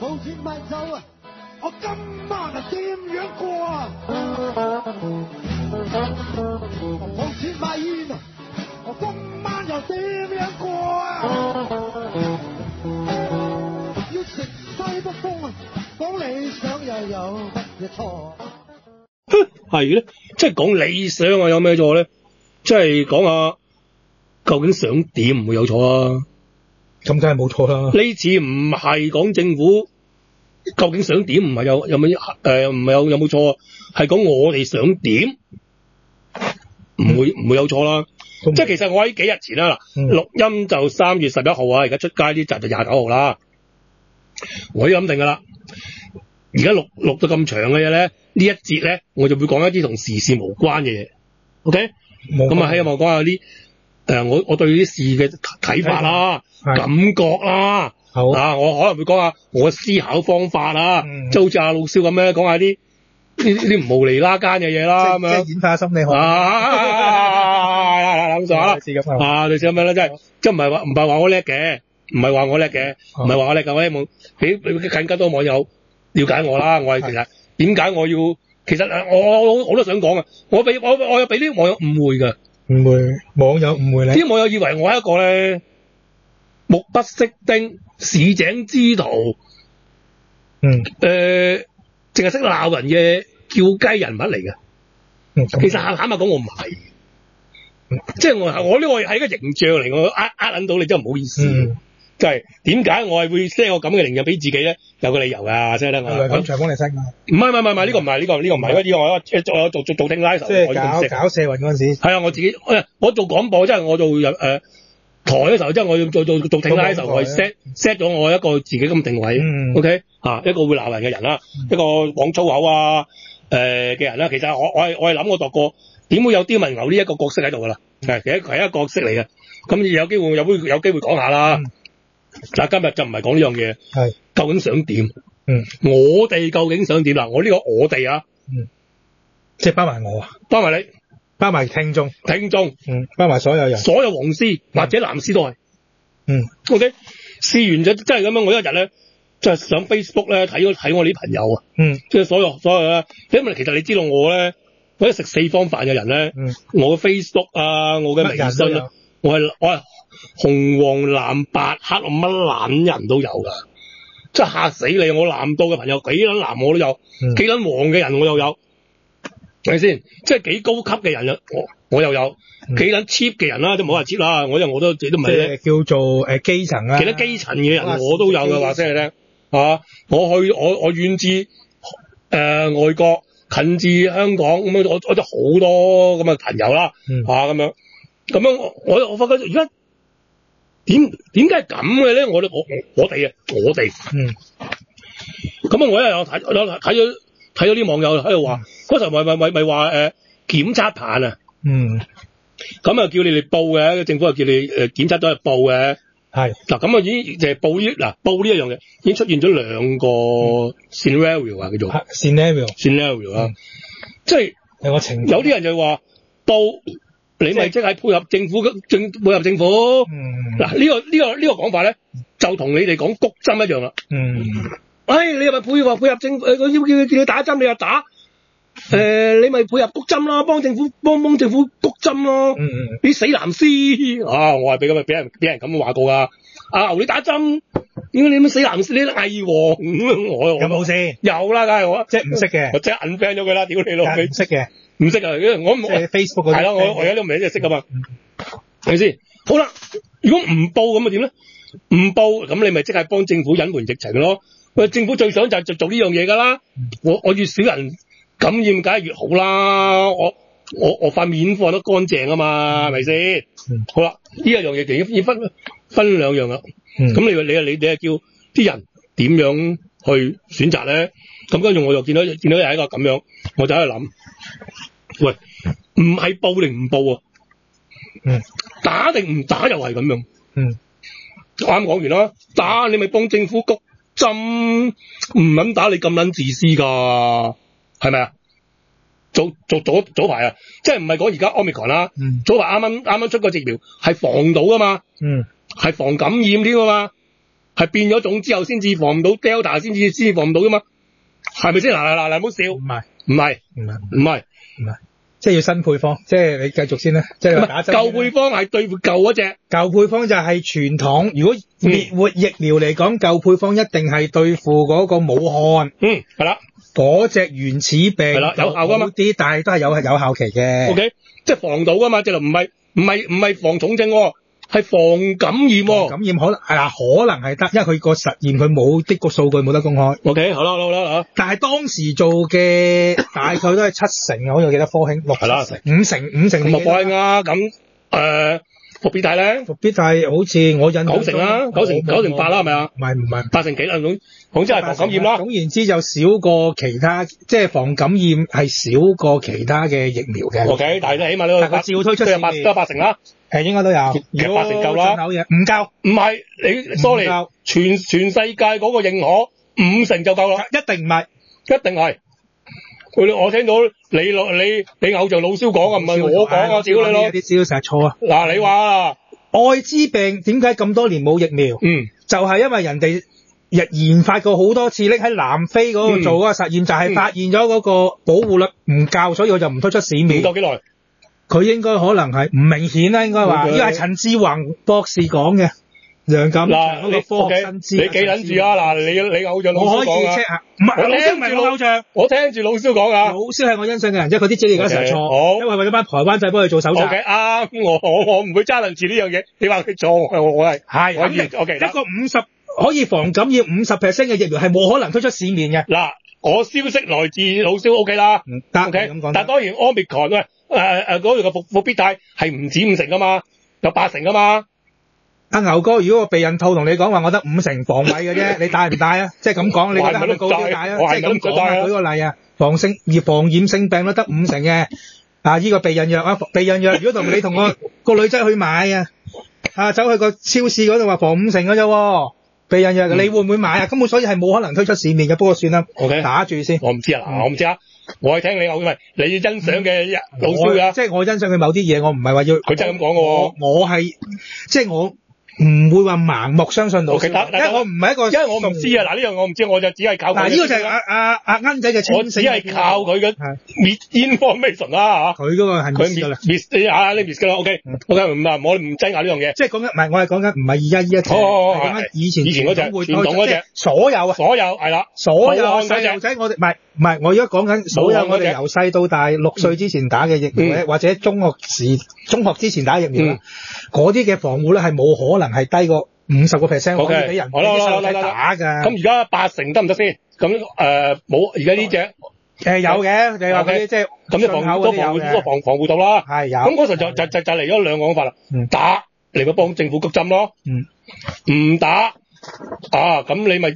冇錢買酒啊！我今晚啊點樣過啊？冇錢買煙啊！我今晚又點樣過啊？要食西北風啊！講理想又有乜嘢錯啊？ 係咧，即係講理想啊，有咩錯咧？即係講下究竟想點唔會有錯啊？ 咁梗係冇錯啦。 呢次唔係講政府究竟想點，唔係有冇唔係有冇錯，係講我哋想點，唔會有錯啦。即係其實我喺幾日前啦，錄音就3月11號啊，而家出街呢集就29號啦。我已經諗定㗎啦。而家錄到咁長嘅嘢咧，呢一節咧我就會講一啲同時事無關嘅嘢。OK， 咁啊希望講下啲我對呢啲事嘅睇法啦、感覺啦。好啊，我可能會講下我嘅思考方法啦，即係好似阿老蕭咁咧，講下啲無厘啦間嘅嘢啦，咁樣。 即係演化心理學。 諗咗啦，類似咁樣啦，即係唔係話我叻嘅，唔係話我叻嘅，我希望俾更加多網友了解我啦。我係其實點解我要？其實我都想講啊，我有俾啲網友誤會㗎。 誤會網友誤會你？ 啲網友以為我係一個咧目不識丁、市井之徒，淨係識鬧人嘅叫雞人物嚟嘅。其實坦白講，我唔係。即係我呢個係一個形象嚟，我撚到你真係唔好意思。即係點解我係會 set 個咁嘅形象俾自己咧？有個理由㗎，set 得我。 咁長幫你 set 㗎？唔係，呢個唔係，呢個唔係，呢個我做聽 live， 即係搞社運嗰陣時。 係啊，我自己我做廣播，即係我做台嘅時候，即係我要做聽 live 時候，我 set 咗我一個自己咁定位。OK 一個會鬧人嘅人啦，一個講粗口嘅人啦。其實我係諗過度過。點會有刁民牛呢一個角色喺度㗎啦？其實係一個角色嚟嘅。咁有機會講下啦。但係今日就唔係講呢樣嘢。係究竟想點？我哋究竟想點啦？我呢個我哋啊， 即係包埋我啊， 包埋你， 包埋聽眾，包埋所有人， 所有黃絲或者藍絲都係。OK， 試完咗真係咁樣，我一日咧即係上 Facebook 咧睇我啲朋友啊。即係所有咧，因為其實你知道我咧。我一食4方飯嘅人咧，我嘅 Facebook 啊，我嘅微信啊，我係紅黃藍白黑，乜撚人都有㗎，真係嚇死你！我藍到嘅朋友幾撚藍我都有，幾撚黃嘅人我又有，係咪先？即係幾高級嘅人我又有，幾撚 cheap 嘅人啦，都唔好話 cheap 啦，我都自己都唔係咧， 叫做基層啊， 其他基層嘅人我都有嘅，話聲你聽嚇，我遠至外國。近至香港咁樣，我都好多咁嘅朋友啦，咁樣我發覺而家點解係咁嘅咧？我哋咁我又有睇咗啲網友喺度話，嗰時候咪話檢測棒啊，咁啊叫你哋報嘅，政府又叫你檢測咗去報嘅。係嗱，咁啊已經就係報呢一樣嘢，已經出現咗2個 scenario 啊，叫做 scenario 啊，即係有啲人就話報你咪即係配合政府配合政府，嗱呢個講法咧就同你哋講谷針一樣啦。你係咪配合政府？叫你打針你又打，你咪配合谷針啦，幫政府谷針咯。啲死藍絲我係俾人咁話過㗎。牛你打針，點解你咁死藍絲？你都偽黃咁我有冇先？有啦，梗係我即係唔識嘅，我即刻 unfriend 咗佢啦。屌你老味，唔識嘅，唔識啊！我即係 Facebook 嗰啲係啦，我而家都唔係即係識㗎嘛，係咪先？好啦，如果唔報咁啊點咧？唔報咁你咪即係幫政府隱瞞疫情咯。政府最想就係做呢樣嘢㗎啦。我越少人感染梗係越好啦，我塊面放得乾淨啊嘛，係咪先？好啦，呢一樣嘢就要分2樣啦。咁你係叫啲人點樣去選擇咧？咁跟住我又見到又係一個咁樣，我就喺度諗，喂，唔係報定唔報啊？打定唔打又係咁樣。我啱講完啦，打你咪幫政府谷針，唔撚打你咁撚自私㗎，係咪啊？早排啊，即係唔係講而家 Omicron 啦，早排啱啱出個疫苗係防到㗎嘛，係防感染添㗎嘛， 係變咗種之後先至防唔到 Delta， 先至防唔到啫嘛，係咪先？嗱，唔好笑，唔係， 即係要新配方，即係你繼續先啦，即係打針。 舊配方係對付舊嗰隻， 舊配方就係傳統。如果滅活疫苗嚟講，舊配方一定係對付嗰個武漢。 係啦， 嗰隻原始病係啦，有效噶嘛啲，但係都係有效期嘅。 OK， 即係防到噶嘛，即係唔係防重症喎。係防感染喎， 感染可能係得，因為佢個實驗佢冇啲個數據冇得公開。 OK， 好啦。 但係當時做嘅大概都係7成，好似我記得科興6成，5成。 咁啊科興啊，咁復必泰咧？復必泰好似我印象 9成啦，9成8啦，係咪啊？ 唔係 8成幾啦，總之係防感染啦。 總言之就少過其他，即係防感染係少過其他嘅疫苗嘅。 OK， 但係都起碼都照推出市面都8成啦。 應該都有。 其實8成夠啦。 唔夠。 唔係你 sorry， 全世界嗰個認可5成就夠啦。 一定唔係。 一定係。我聽到你偶像老蕭講啊，唔係我講啊，屌你咯！ 啲資料成日錯啊！ 嗱，你話愛滋病點解咁多年冇疫苗？就係因為人哋研發過好多次，拎喺南非嗰度做嗰個實驗，就係發現咗嗰個保護率唔夠，所以我就唔推出市面。 唔夠幾耐？ 佢應該可能係唔明顯啦，應該話，因為係陳志宏博士講嘅。梁錦祥嗰個科學新知， 你記緊住啊！嗱，你偶像老蕭講啊， 唔係老蕭唔係我偶像， 我聽住老蕭講啊。 老蕭係我欣賞嘅人，即係佢啲資料而家成日錯，因為為咗班台灣仔幫佢做手冊。 啱，我唔會揸輪住呢樣嘢。你話佢錯，我係 OK。一個50可以防感染50% 嘅疫苗係冇可能推出市面嘅。 嗱，我消息來自老蕭 OK 啦，OK。但當然 Omicron 喂嗰度嘅復必泰係唔止5成噶嘛，有8成噶嘛。 阿牛哥，如果個避孕套同你講話，我得5成防衞嘅啫，你戴唔戴啊？即係咁講，你覺得係咪高啲戴啊？即係咁講啊！舉個例啊，防染性病都得5成嘅。呢個避孕藥啊，避孕藥如果你同個女仔去買啊，走去個超市嗰度話防5成嘅啫，避孕藥你會唔會買啊？根本所以係冇可能推出市面嘅。不過算啦，OK， 打住先。 我唔知啊，我唔知啊。我係聽你講，你欣賞嘅老蕭㗎。 即係我欣賞佢某啲嘢，我唔係話要佢真係咁講嘅喎。 我係即係我。唔會話盲目相信老蕭，因為我唔係一個， 因為我唔知啊。嗱，呢樣我唔知，我就只係靠佢。 嗱，呢個就係阿恩仔嘅清醒。 我只係靠佢嘅 misinformation 啦嚇。 佢嗰個係 miss 㗎啦。 你 miss 㗎啦。OK，唔係我唔爭拗呢樣嘢。 即係講緊唔係我係講緊唔係而家呢一隻，係講緊以前嗰隻傳統嗰隻。 所有係啦， 所有細路仔我哋唔係我而家講緊所有我哋由細到大6歲之前打嘅疫苗或者中學之前打疫苗嗰啲嘅防護咧係冇可能係低過50% 可以俾人俾啲細路仔打㗎。 咁而家8成得唔得先？咁冇而家呢隻有嘅，你話嗰啲即係咁啲防護到啦。 係有。 咁嗰時就嚟咗兩個講法啦。打嚟咪幫政府谷針咯。唔打咁你咪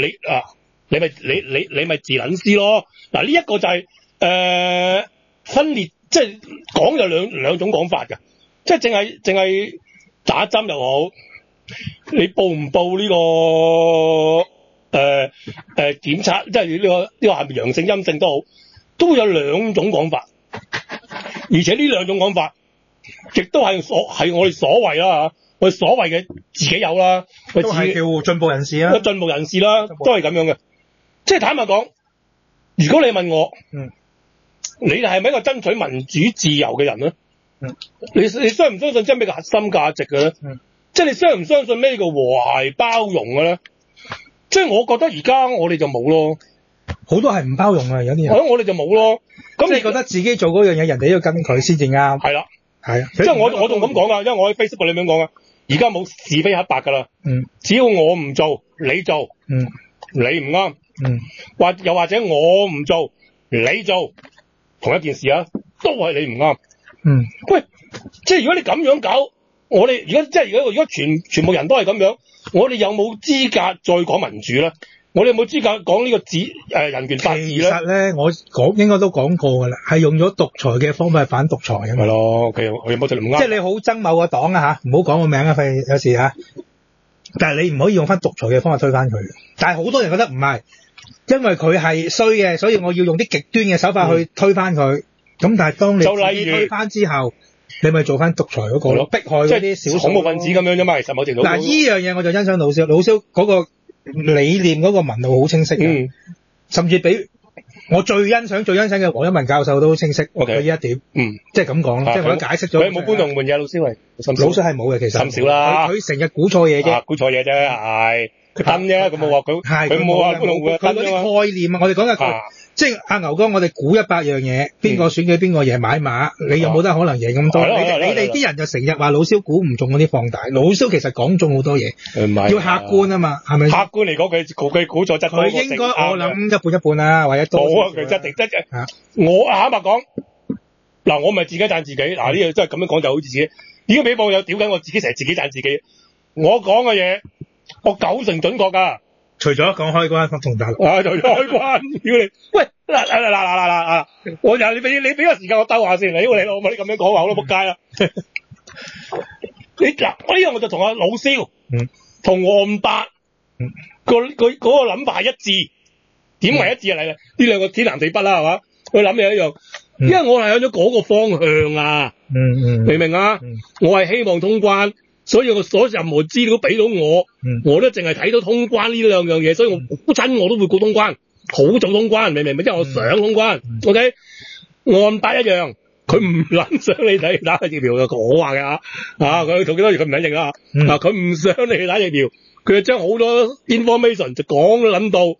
自撚私咯。嗱，呢一個就係分裂，即係講有兩種講法㗎。即係淨係打針又好，你報唔報呢個檢測，即係呢個係咪陽性陰性都好，都會有兩種講法。而且呢兩種講法，亦都係我哋所謂啦嚇，我哋所謂嘅自己有啦， 都係叫進步人士啦， 進步人士啦，都係咁樣嘅。即係坦白講，如果你問我，你係咪一個爭取民主自由嘅人咧？你相唔相信即係咩個核心價值嘅咧？即係你相唔相信咩叫和諧包容嘅咧？即係我覺得而家我哋就冇咯， 好多係唔包容啊，有啲人。 我哋就冇咯。咁即係覺得自己做嗰樣嘢，人哋都要跟佢先至啱。係啦，係啊。 即係我仲咁講噶，因為我喺 Facebook 裏面講啊，而家冇是非黑白噶啦。只要我唔做，你做，你唔啱。又或者我唔做，你做，同一件事啊，都係你唔啱。喂，即係如果你咁樣搞，我哋如果全部人都係咁樣，我哋有冇資格再講民主咧？我哋有冇資格講呢個人權法治咧？其實咧，我應該都講過噶啦，係用咗獨裁嘅方法反獨裁嘅。係咯，佢有冇就唔啱。即係你好憎某個黨啊嚇，唔好講個名啊，費有時嚇。但係你唔可以用翻獨裁嘅方法推翻佢。但係好多人覺得唔係，因為佢係衰嘅，所以我要用啲極端嘅手法去推翻佢。咁但係當你自己推翻之後， 你咪做翻獨裁嗰個咯，迫害嗰啲少數恐怖分子咁樣啫嘛。其實某程度嗱，依樣嘢我就欣賞老蕭嗰個理念嗰個紋路好清晰嘅，甚至比我最欣賞嘅黃一文教授都好清晰。佢呢一點，即係咁講咯，即係我解釋咗。 佢冇觀眾悶嘢，老蕭係冇嘅，其實甚少啦。 佢成日估錯嘢啫， 估錯嘢啫，係佢登啫，佢冇話佢冇話觀眾會登啫嘛。佢嗰啲概念啊，我哋講嘅即係阿牛哥，我哋估100樣嘢，邊個選舉邊個贏買馬，你有冇得可能贏咁多？你哋啲人就成日話老蕭估唔中嗰啲放大，老蕭其實講中好多嘢，要客觀啊嘛，係咪？客觀嚟講，佢估錯質多過正。佢應該我諗一半啦，或者多。冇啊，佢一定我坦白講，嗱，我咪自己讚自己，嗱呢樣真係咁樣講就好似自己，已經俾網友屌緊我自己，成日自己讚自己。我講嘅嘢，我90成準確㗎。除咗講開關同大陸，除咗開關，屌你！喂，嗱，我又你俾個時間我兜下先，你老母你咁樣講話我都仆街啦！我呢樣我就同阿老蕭，同黃伯，嗰個諗法係一致。點為一致嚟嘅？呢兩個天南地北啦，係嘛？佢諗嘢一樣，因為我係向咗嗰個方向啊！明唔明啊？我係希望通關。所以我所任何資料俾到我都淨係睇到通關呢兩樣嘢，所以我好親我都會估通關，好早通關，明唔明？因為我想通關。OK，按八一樣，佢唔撚想你睇打疫苗嘅，我話嘅佢做幾多月佢唔肯認啊，佢唔想你去打疫苗，佢就將好多 information 就講撚到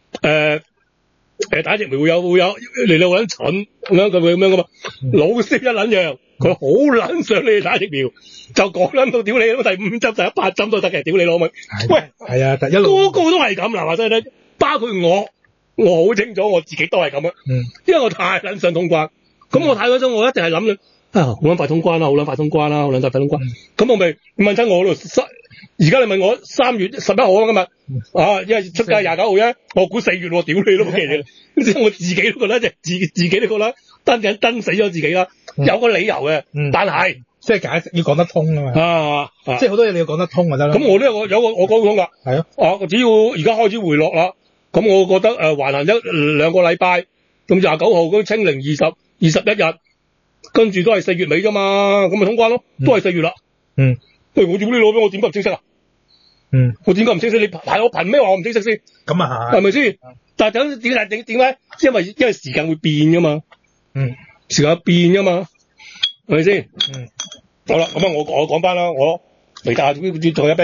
打疫苗會有嚟到好撚蠢咁樣，佢會咁樣噶嘛？老師一撚樣。佢好撚想你打疫苗，就講撚到屌你第5針、第100針都得嘅，屌你老味！喂，係啊，個個都係咁嗱，話真係包括我好清楚我自己都係咁啊，因為我太撚想通關，咁我太撚想我一定係諗好撚快通關啦，好撚快通關啦，好撚快通關，咁我咪問親我度，而家你問我3月11號啊今日，因為出街29號啫，我估4月喎，屌你老味！即係我自己都覺得自己都覺得登死咗自己啦。有個理由嘅，但係即係解釋要講得通啊嘛，即係好多嘢你要講得通就得啦。咁我呢我講通㗎，係啊，只要而家開始回落啦，咁我覺得還行1-2個禮拜，咁29號嗰清零21日，跟住都係4月尾啫嘛，咁咪通關咯，都係4月啦。喂，我屌你老味，我點解唔清晰啊？我點解唔清晰？你排我憑咩話我唔清晰先？咁啊係咪先？但係點解？因為時間會變㗎嘛。時間變㗎嘛，係咪先？好啦，咁我講翻啦，我嚟大仲有啤仲有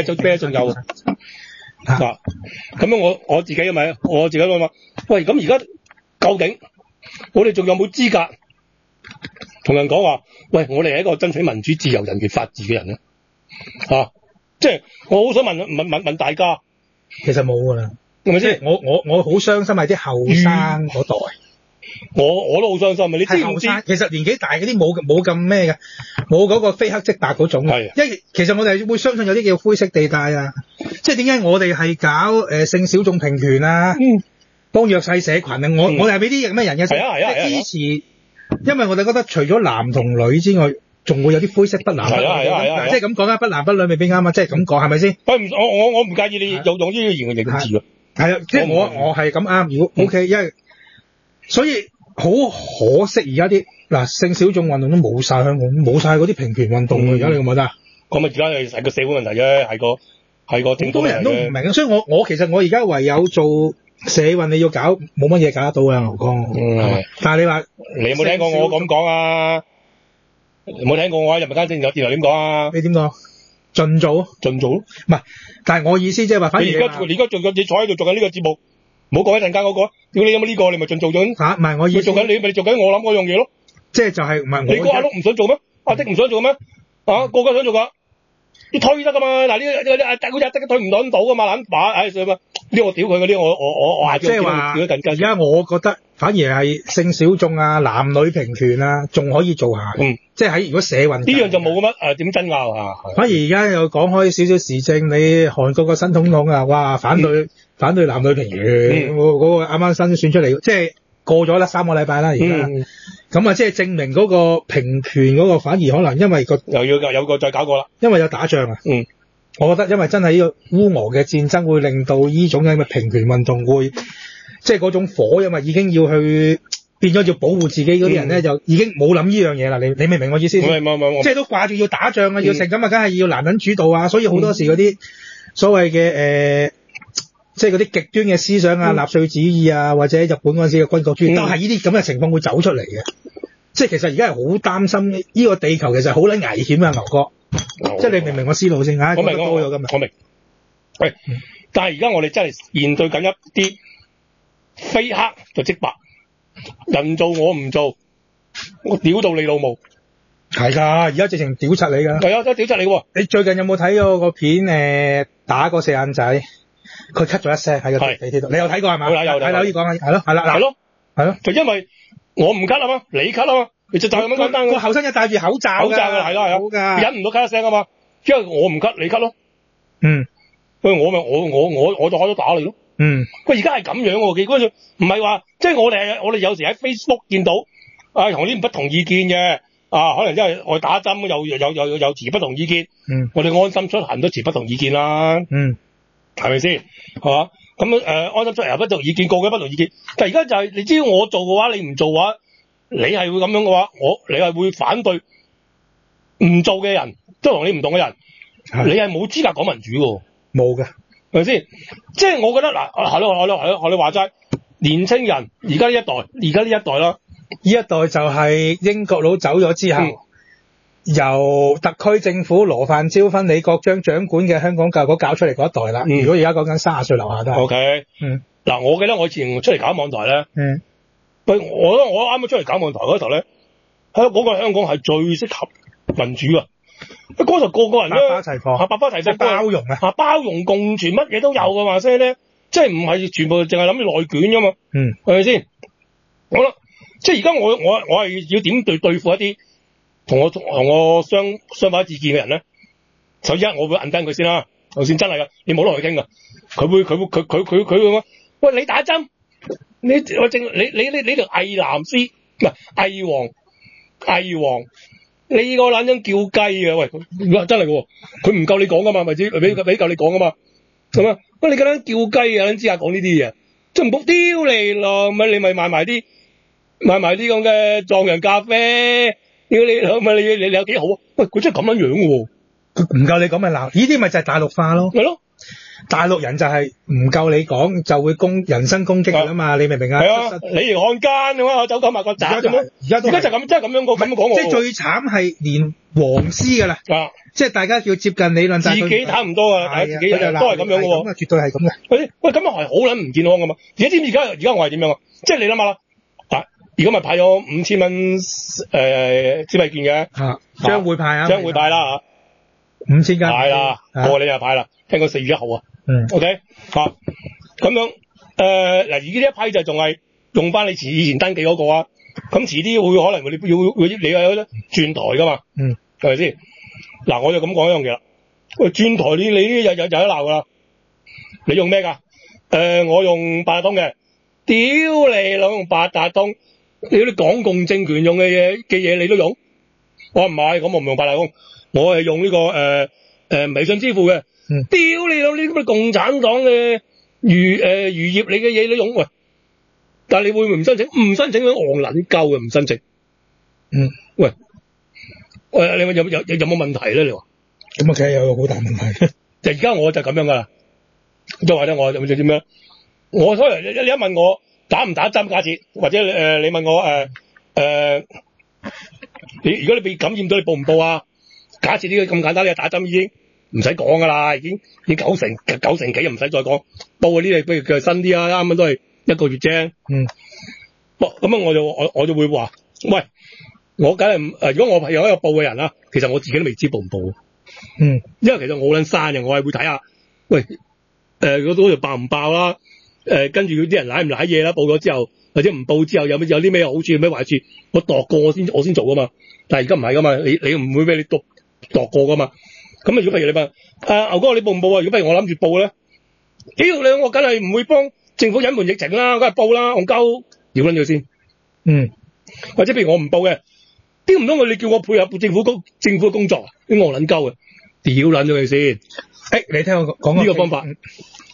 嗱，咁樣我自己係咪？我自己諗喂，咁而家究竟我哋仲有冇資格同人講話？喂，我哋係一個爭取民主、自由、人權、法治嘅人咧？即係我好想問大家，其實冇㗎啦，係咪先？我好傷心係啲後生嗰代。我都好傷心啊！你知唔知？其實年紀大嗰啲冇咁咩嘅，冇嗰個非黑即白嗰種。係，因為其實我哋會相信有啲叫灰色地帶啊。即係點解我哋係搞性小眾平權啊？幫弱勢社群啊！我哋係俾啲咁嘅人嘅支持，因為我哋覺得除咗男同女之外，仲會有啲灰色不男不女。即係咁講啦，不男不女未必啱啊！即係咁講係咪先？我唔介意你用呢個言語嚟字㗎。係啊，即係我係咁啱。如果 OK，因為所以好可惜而家啲性小眾運動都冇晒，香港冇晒嗰啲平權運動而家你覺唔覺得？咁而家係個社會問題啫，係個好多人都唔明，所以其實我而家唯有做社運，你要搞冇乜嘢搞得到啊，牛哥。但係你話你有冇聽過我咁講啊？冇聽過我喺人民間政治電台點講啊？你點講？盡做咯，唔係，但係我意思即係話，反而你而家你坐喺度做緊呢個節目。唔好講一陣間嗰個，屌你有冇呢個？你咪盡做咗。唔係我意思。做緊你咪做緊我諗嗰樣嘢咯。即係就係唔係我。你個阿碌唔想做咩？阿的唔想做咩？個個想做㗎。你推得㗎嘛？嗱呢阿的好似的推唔到㗎嘛？撚把算嘛？呢我屌佢嗰啲我係即係話而家我覺得反而係性小眾啊、男女平權啊，仲可以做下。即係喺如果社運呢樣就冇咁乜點爭拗啊。反而而家又講開少少時政，你韓國個新總統啊，哇反對男女平權，嗰個啱啱新選出嚟，即係過咗啦3個禮拜啦而家。咁即係證明嗰個平權嗰個反而可能因為又要有個再搞過啦，因為有打仗啊。我覺得因為真係呢個烏俄嘅戰爭會令到呢種嘅平權運動會即係嗰種火，因為已經要去變咗要保護自己嗰啲人咧，就已經冇諗呢樣嘢啦。你明唔明我意思先？ 冇， 即係都掛住要打仗啊，要成咁啊，梗係要男人主導啊。所以好多時嗰啲所謂嘅即係嗰啲極端嘅思想啊，納粹主義啊，或者日本嗰陣時嘅軍國主義，都係呢啲咁嘅情況會走出嚟嘅。即係其實而家係好擔心呢個地球其實好撚危險啊，牛哥。即係你明唔明我思路先啊？ 我明， 多咗今日。 我明。喂，但係而家我哋真係面對緊一啲非黑就即白，人做我唔做，我屌到你老母。 係㗎，而家直情屌柒你㗎。 係啊，真係屌柒你喎！ 你最近有冇睇過個片打個四眼仔，佢咳咗一聲喺個地鐵度，你有睇過係嘛？ 有可以講下，係咯，係咯， 就因為我唔咳啊嘛，你咳啊嘛，你就咁樣簡單。 個後生仔戴住口罩㗎， 係啦，忍唔到咳一聲啊嘛，因為我唔咳，你咳咯。喂，我就開咗打你咯。喂，而家係咁樣喎，基本上唔係話，即係我哋有時喺 Facebook 見到同啲不同意見嘅可能因為我打針有持不同意見，我哋安心出行都持不同意見啦。係咪先？係嘛？咁安心出行不同意見，個個不同意見。但係而家就係你只要我做嘅話，你唔做嘅話，你係會咁樣嘅話，你係會反對唔做嘅人，即係同你唔同嘅人，你係冇資格講民主嘅。冇嘅，係咪先？即係我覺得嗱，係咯，學你話齋，年青人而家呢一代啦，呢一代就係英國佬走咗之後，由特區政府羅范椒芬、李國章掌管嘅香港教育局搞出嚟嗰一代啦。如果而家講緊30歲樓下都係。OK。嗱，我記得我以前出嚟搞網台咧，我啱啱出嚟搞網台嗰時候咧，嗰個香港係最適合民主㗎。嗰時候個個人咧，百花齊放，百花齊放，包容啊，包容共存，乜嘢都有㗎嘛，所以咧，即係唔係全部淨係諗住內卷㗎嘛，係咪先？好啦，即係而家我係要點對付一啲同我相反意見嘅人咧？首先我會摁低佢先啦，就算真係㗎，你冇得去傾㗎，佢會講，喂，你打針，你條偽藍絲唔係偽黃。你個撚樣叫雞啊！喂，真係嘅，佢唔夠你講噶嘛，咪知俾夠你講噶嘛，係嘛？喂，你個撚叫雞啊，撚資格講呢啲嘢，即係唔好丟你咯，咪你咪賣埋啲咁嘅壯陽咖啡，屌你有幾好啊？喂，佢真係咁樣樣嘅喎，佢唔夠你講咪鬧，呢啲咪就係大陸化咯，係咯。大陸人就係唔夠你講就會人身攻擊㗎嘛，你明唔明啊？係啊，你嚟漢奸咁啊，走狗賣國賊咁樣。而家就咁，真係咁樣講。即係最慘係連黃絲㗎啦，即係大家要接近理論，自己睇唔多啊，自己都係咁樣嘅喎。咁啊，絕對係咁嘅。喂，咁啊係好撚唔健康㗎嘛？而家知唔知而家我係點樣啊？即係你諗下啦，而家咪派咗5000蚊消費券嘅，將會派啦嚇，5000間派啦，過你又派啦。聽講4月1號啊，OK 咁樣嗱，而呢一批就仲係用翻你以前登記嗰個啊，咁遲啲會可能你有得轉台噶嘛，係咪先？嗱，我就咁講一樣嘢啦，喂，轉台你呢有得鬧噶啦，你用咩噶？我用八達通嘅，屌你老用八達通，你啲港共政權用嘅嘢你都用？我唔係，咁我唔用八達通，我係用呢個微信支付嘅。屌你老！呢啲咁嘅共產黨嘅漁業你嘅嘢你用喂，但係你會唔會唔申請？唔申請佢戇撚鳩嘅唔申請。喂，你有冇問題咧？你話咁啊，梗係有個好大問題。就而家我就咁樣噶啦，都話咧我做啲咩？我所以你一問我打唔打針假設，或者你問我如果你被感染到你報唔報啊？假設呢個咁簡單，你打針已經。唔使講噶啦，已經九成幾，又唔使再講。報嗰啲不如佢新啲啊，啱啱都係1個月啫。咁我就會話，喂，我梗係如果我係有一個報嘅人啦，其實我自己都未知報唔報。因為其實我好撚生嘅，我係會睇下，喂，嗰度爆唔爆啦？跟住啲人舐唔舐嘢啦？報咗之後或者唔報之後有啲咩好處，有咩壞處？我度過我先做噶嘛。但係而家唔係噶嘛，你唔會俾你度過噶嘛。咁如果譬如你問牛哥你報唔報啊？如果譬如我諗住報咧，屌你我梗係唔會幫政府隱瞞疫情啦，梗係報啦，戇鳩屌撚咗先。或者譬如我唔報嘅，屌唔通你叫我配合政府嘅工作，啲戇撚鳩嘅，屌撚咗佢先。你聽我講呢個方法，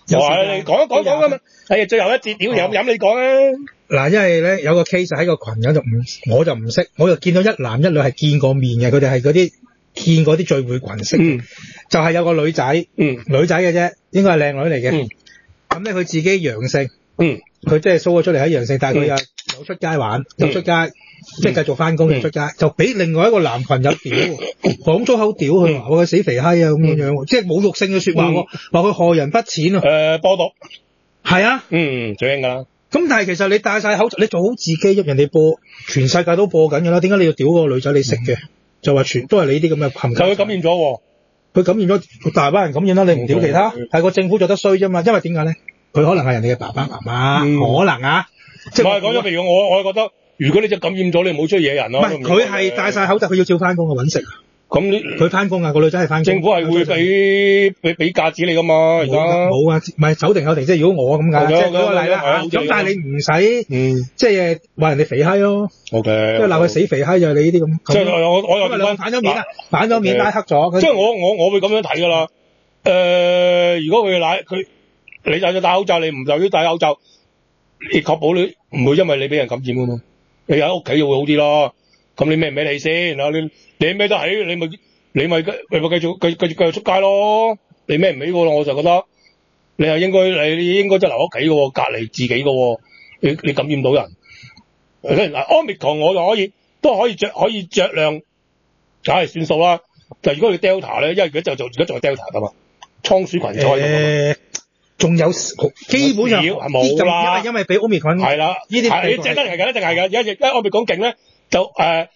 你講啊嘛。係最後一節屌飲你講啊。 嗱，因為咧有個 case 喺個群嗰度，我就唔識，我就見到一男一女係見過面嘅，佢哋係嗰啲見過啲聚會群識，就係有個女仔，女仔嘅啫，應該係靚女嚟嘅。咁咧佢自己陽性，佢即係 show 咗出嚟喺陽性，但係佢又出街玩，又出街，即係繼續翻工又出街，就俾另外一個男朋友屌，講粗口屌佢，話佢死肥閪啊咁樣，即係侮辱性嘅說話，話佢害人不淺啊。播毒係啊，最興噶啦。咁但係其實你戴晒口罩，你做好自己，人哋播，全世界都播緊噶啦，點解你要屌嗰個女仔你識嘅？就話全都係你啲咁嘅冚家。佢感染咗，佢感染咗大班人感染啦，你唔屌其他，係個政府做得衰啫嘛。因為點解咧？佢可能係人哋嘅爸爸媽媽，可能啊。即係我係講咗，譬如我覺得，如果你就感染咗，你唔好出去惹人咯。唔係，佢係戴晒口罩，佢要照翻工嘅揾食。咁佢翻工啊，個女仔係翻工。政府係會俾假紙你噶嘛？而家冇啊，唔係走定口停，即係如果我咁解，即係舉個例啦。咁但係你唔使，即係話人哋肥閪咯。O K。即係鬧佢死肥閪就係你呢啲咁。即係我又反咗面啦，反咗面拉黑咗。即係我會咁樣睇噶啦。如果你就要戴口罩，你唔就要戴口罩，你確保你唔會因為你俾人感染噶嘛？你喺屋企就會好啲咯。咁你孭唔孭你先？你孭得起，你咪繼續出街咯。你孭唔起喎，我就覺得你係應該真係留屋企嘅，隔離自己嘅。你感染到人，嗱，Omicron我就可以酌量，梗係算數啦。就如果你 Delta 咧，因為而家仲係 Delta 噶嘛，倉鼠群災仲有基本上冇啦，因為俾 Omicron 係啦，呢啲係真係㗎，一定係㗎。而家Omicron勁咧，就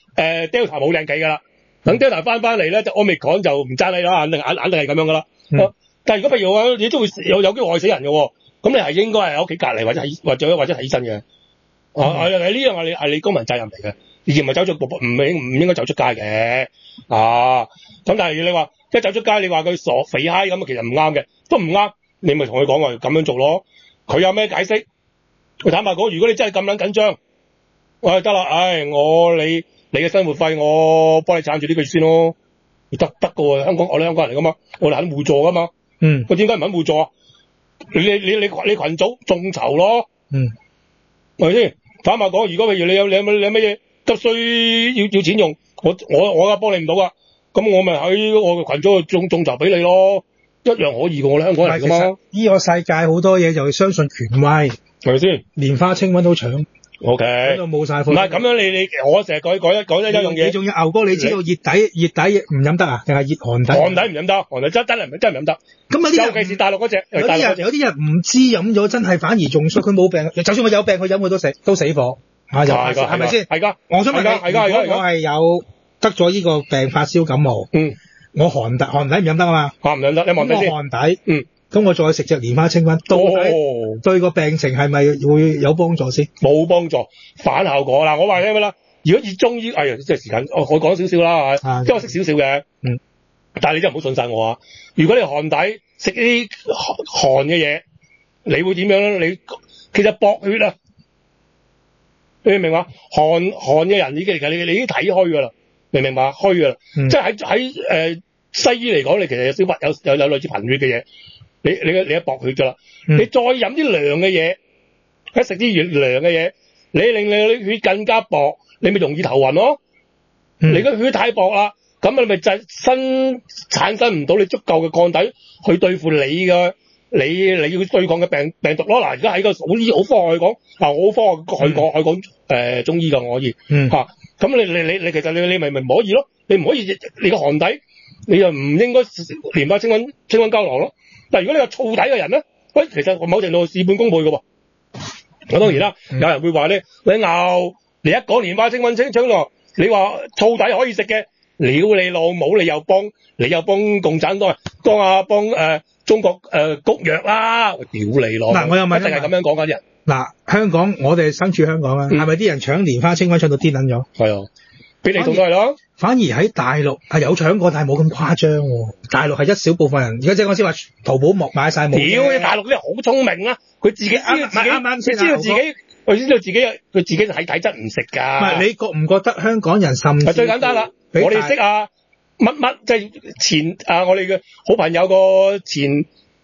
Delta 冇靚計㗎啦。等 Delta 翻嚟咧，就 Omicron就唔爭你啦，肯定係咁樣㗎啦。但係如果譬如話你都會有機會害死人嘅喎，咁你係應該係喺屋企隔離或者睇醫生嘅。呢樣係你公民責任嚟嘅，而唔係走出唔應該走出街嘅。咁但係你話一走出街，你話佢傻肥閪咁，其實唔啱嘅，都唔啱。你咪同佢講話咁樣做咯。佢有咩解釋？佢坦白講，如果你真係咁撚緊張，得啦，你嘅生活費我幫你撐住呢個月先咯。得㗎喎，我哋香港人嚟噶嘛，我哋肯互助噶嘛。佢點解唔肯互助啊？你群組眾籌咯。係咪先？坦白講，如果譬如你有乜嘢急需要錢用，我而家幫你唔到噶，咁我咪喺我嘅群組度眾籌俾你咯。一樣可以嘅，我哋香港人嚟噶嘛。呢個世界好多嘢就係相信權威，係咪先？蓮花清瘟都搶。O K。咁就冇晒貨。唔係咁樣，我成日講一樣嘢。你仲要牛哥，你知道熱底唔飲得啊？定係熱寒底？寒底唔飲得，寒底真係唔得。咁尤其是大陸嗰隻。有啲人唔知飲咗真係反而仲衰，佢冇病，就算佢有病，佢飲佢都死火。係咪先？係㗎。我想問你，如果我係有得咗呢個病發燒感冒，我寒底唔飲得啊嘛，唔飲得，你望底先。寒底，咁我再食隻蓮花清瘟，到底對個病情係咪會有幫助先？冇幫助，反效果啦。我話你聽啦，如果以中醫，即係時間，我講少少啦，因為我識少少嘅，但係你真係唔好信晒我啊！如果你寒底食啲寒嘅嘢，你會點樣咧？你其實薄血啊，你明唔明嘛？寒嘅人已經你已經睇虛噶啦。明唔明白？虛噶啦，即係喺西醫嚟講，你其實有類似貧血嘅嘢，你一薄血噶啦，你再飲啲涼嘅嘢，食啲涼嘅嘢，你令你血更加薄，你咪容易頭暈咯。你個血太薄啦，咁你咪產生唔到你足夠嘅抗體去對付你要對抗嘅病毒咯。嗱，而家喺個好科學去講，我好科學去講中醫噶，我可以咁你其實你咪唔可以咯，你唔可以你個寒底，你就唔應該蓮花清瘟膠囊咯。但係如果你個燥底嘅人咧，其實某程度事半功倍嘅喎。我當然啦，有人會話咧，你一講蓮花清瘟膠囊，你話燥底可以食嘅，屌你老母，你又幫共產黨幫中國谷藥啦，屌你咯！嗱，我又問一定係咁樣講緊人。嗱，香港我哋身處香港啊，係咪啲人搶蓮花清瘟搶到癲撚咗？係啊，俾你做都係咯。反而喺大陸係有搶過，但係冇咁誇張喎。大陸係一小部分人，而家即係我先話淘寶買晒冇。屌你大陸啲人好聰明啊！佢自己啱先知道自己，佢知道自己係體質唔食㗎。唔係，你覺唔覺得香港人甚至最簡單啦？我哋識乜即係我哋嘅好朋友個前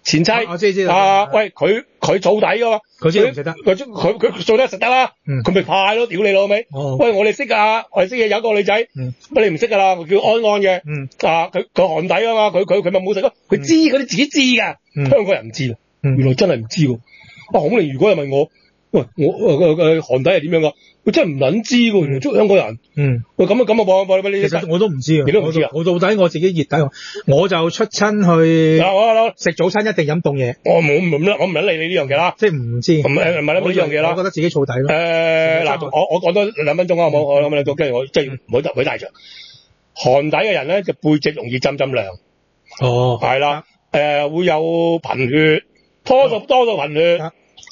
前妻我知喂佢燥底噶嘛， 佢知唔食得， 佢做得食得啦，佢咪派咯，屌你老味！喂，我哋識㗎，我哋識嘅有一個女仔，乜你唔識㗎啦，叫安安嘅，佢寒底啊嘛，佢咪冇食咯，佢知嗰啲自己知㗎，香港人唔知啊，原來真係唔知喎。孔令如果又問我，喂我寒底係點樣㗎？佢真係唔撚知喎，原來香港人。喂咁啊，其實我都唔知啊， 你都唔知啊？ 我到底我自己熱底，我就出親去食早餐一定飲凍嘢。我唔撚理你呢樣嘢啦， 即係唔知。唔係呢樣嘢啦。我覺得自己燥底咯。 嗱，我講多2分鐘啊，好冇？我諗你跟住我即係唔好太長。寒底嘅人咧就背脊容易浸涼。係啦，會有貧血，多數貧血，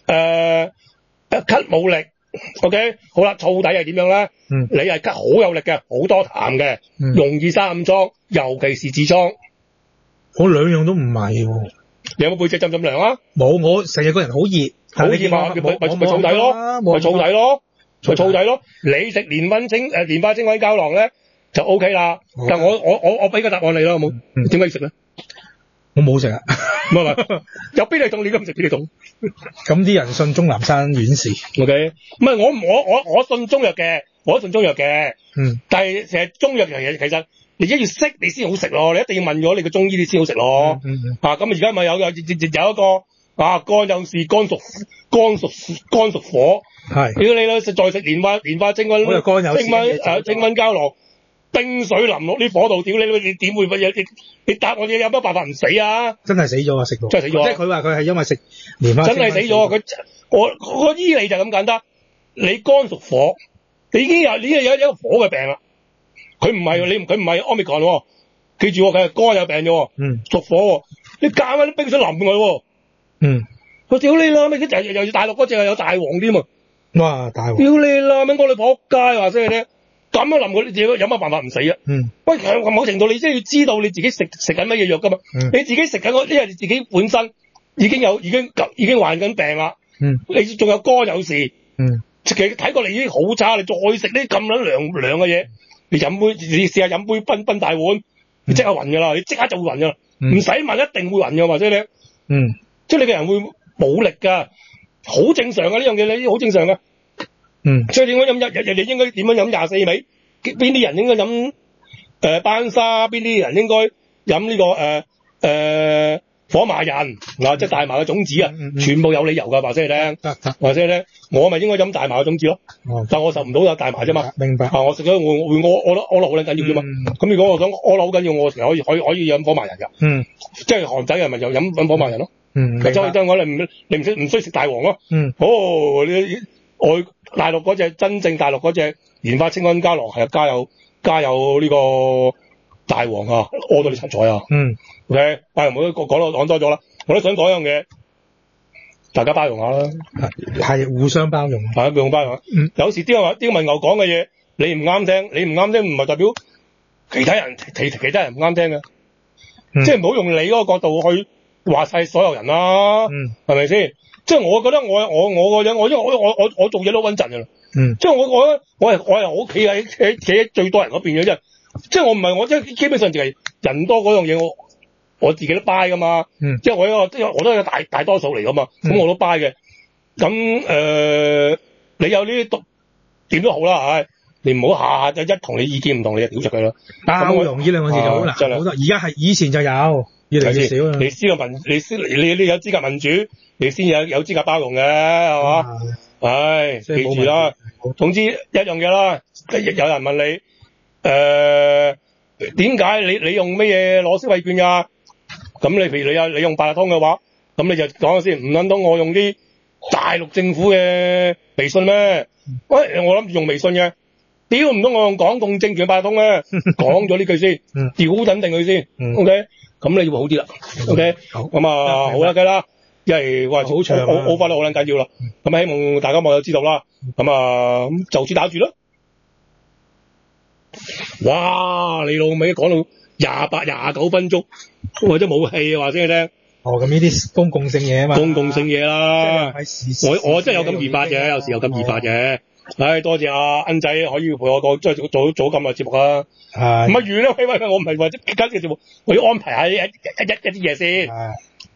咳冇力。OK， 好啦，燥底係點樣咧？你係咳好有力嘅，好多痰嘅，容易生暗瘡，尤其是痔瘡。 我兩樣都唔係喎。 你有冇背脊浸涼啊？ 冇，我成日個人好熱。 好熱嘛？咪燥底咯，咪燥底咯。你食蓮花清瘟膠囊咧就 OK 啦。但我俾個答案你啦，好冇？點解要食咧？ 我冇食啊。 唔係，有邊你痛你都唔食邊你痛。 咁啲人信鍾南山院士 ，OK， 唔係我信中藥嘅，我都信中藥嘅，但係其實中藥其實你一定要識你先好食咯，你一定要問咗你個中醫你先好食咯，咁而家咪有一個肝有事肝屬火，係，如果你咧再食蓮花清瘟膠囊。冰水淋落啲火度，屌你點會乜嘢？你答我，你有乜辦法唔死啊？ 真係死咗啊！食到真係死咗。 即係佢話佢係因為食蓮花。 真係死咗。我醫你就咁簡單。你肝屬火，你已經有一個火嘅病啦。佢唔係 Omicron 喎，記住佢係肝有病啫。屬火喎，你夾硬啲冰水淋佢。我屌你啦！咩又大陸嗰隻有大王添啊！ 哇！大王！ 屌你啦！咩我哋仆街話聲你聽。咁樣淋佢，你自己有乜辦法唔死啊？喂，某程度你真係要知道你自己食緊乜嘢藥噶嘛？你自己食緊因為你自己本身已經患緊病啦。你仲有肝有事。其實睇過你已經好差，你再食啲咁撚涼嘅嘢，你試下飲杯賓大碗，你即刻暈噶啦，你即刻就會暈噶啦，唔使問一定會暈噶，或者你，即係你個人會冇力噶，好正常噶呢樣嘢，你好正常噶。所以點解人哋應該點樣飲24味？邊啲人應該飲班沙？邊啲人應該飲呢個火麻仁嗱，即係大麻嘅種子啊，全部有理由㗎，話俾你聽，話俾你聽，我咪應該飲大麻嘅種子咯。但我受唔到有大麻啫嘛。明白。我食咗會屙得好撚緊要啫嘛。咁如果我想屙得好緊要，我其實可以飲火麻仁㗎。即係韓仔人咪就飲火麻仁咯。真係我你唔需要食大王咯。大陸嗰隻真正大陸嗰隻蓮花清瘟膠囊係加有呢個大王啊，屙到你七彩啊。OK， 講多咗啦，我都想講一樣嘢，大家包容下啦。 係互相包容。 係互相包容。有時啲文牛講嘅嘢，你唔啱聽唔係代表其他人唔啱聽嘅。即係唔好用你嗰個角度去話晒所有人啦。係咪先？即係我覺得我個人，我做嘢都穩陣㗎啦。即係我係好企喺最多人嗰邊嘅啫。即係我唔係我即係基本上就係人多嗰樣嘢，我自己都 buy 㗎嘛。即係我都係大多數嚟㗎嘛。咁我都 buy 嘅。咁你有呢啲點都好啦，你唔好下下一同你意見唔同，你就屌實佢啦。 包容呢兩個字就好難。而家係以前就有。越嚟越少啦！你有資格民主，你先有資格包容嘅，係嘛？唉，記住啦。總之一樣嘢啦，有人問你點解你用乜嘢攞消費券㗎？咁你譬如你用八達通嘅話，咁你就講先，唔撚通我用啲大陸政府嘅微信咩？喂，我諗住用微信嘅，屌唔通我用港共政權八達通咧？講咗呢句先，屌緊定佢先 ，OK。咁你要好啲啦 ，OK， 咁好啦，計啦，因為好長，好翻得好撚緊要啦，咁希望大家網友知道啦，咁就此打住啦。哇，你老味講到29分鐘，或者冇氣啊，話先你聽。咁呢啲公共性嘢啊嘛。公共性嘢啦，我真係有感而發嘅，有時有感而發嘅。多謝阿恩仔可以陪我講，即係做咁嘅節目啦。唔係完啦，喂，我唔係話即刻嘅節目，我要安排下一啲嘢先。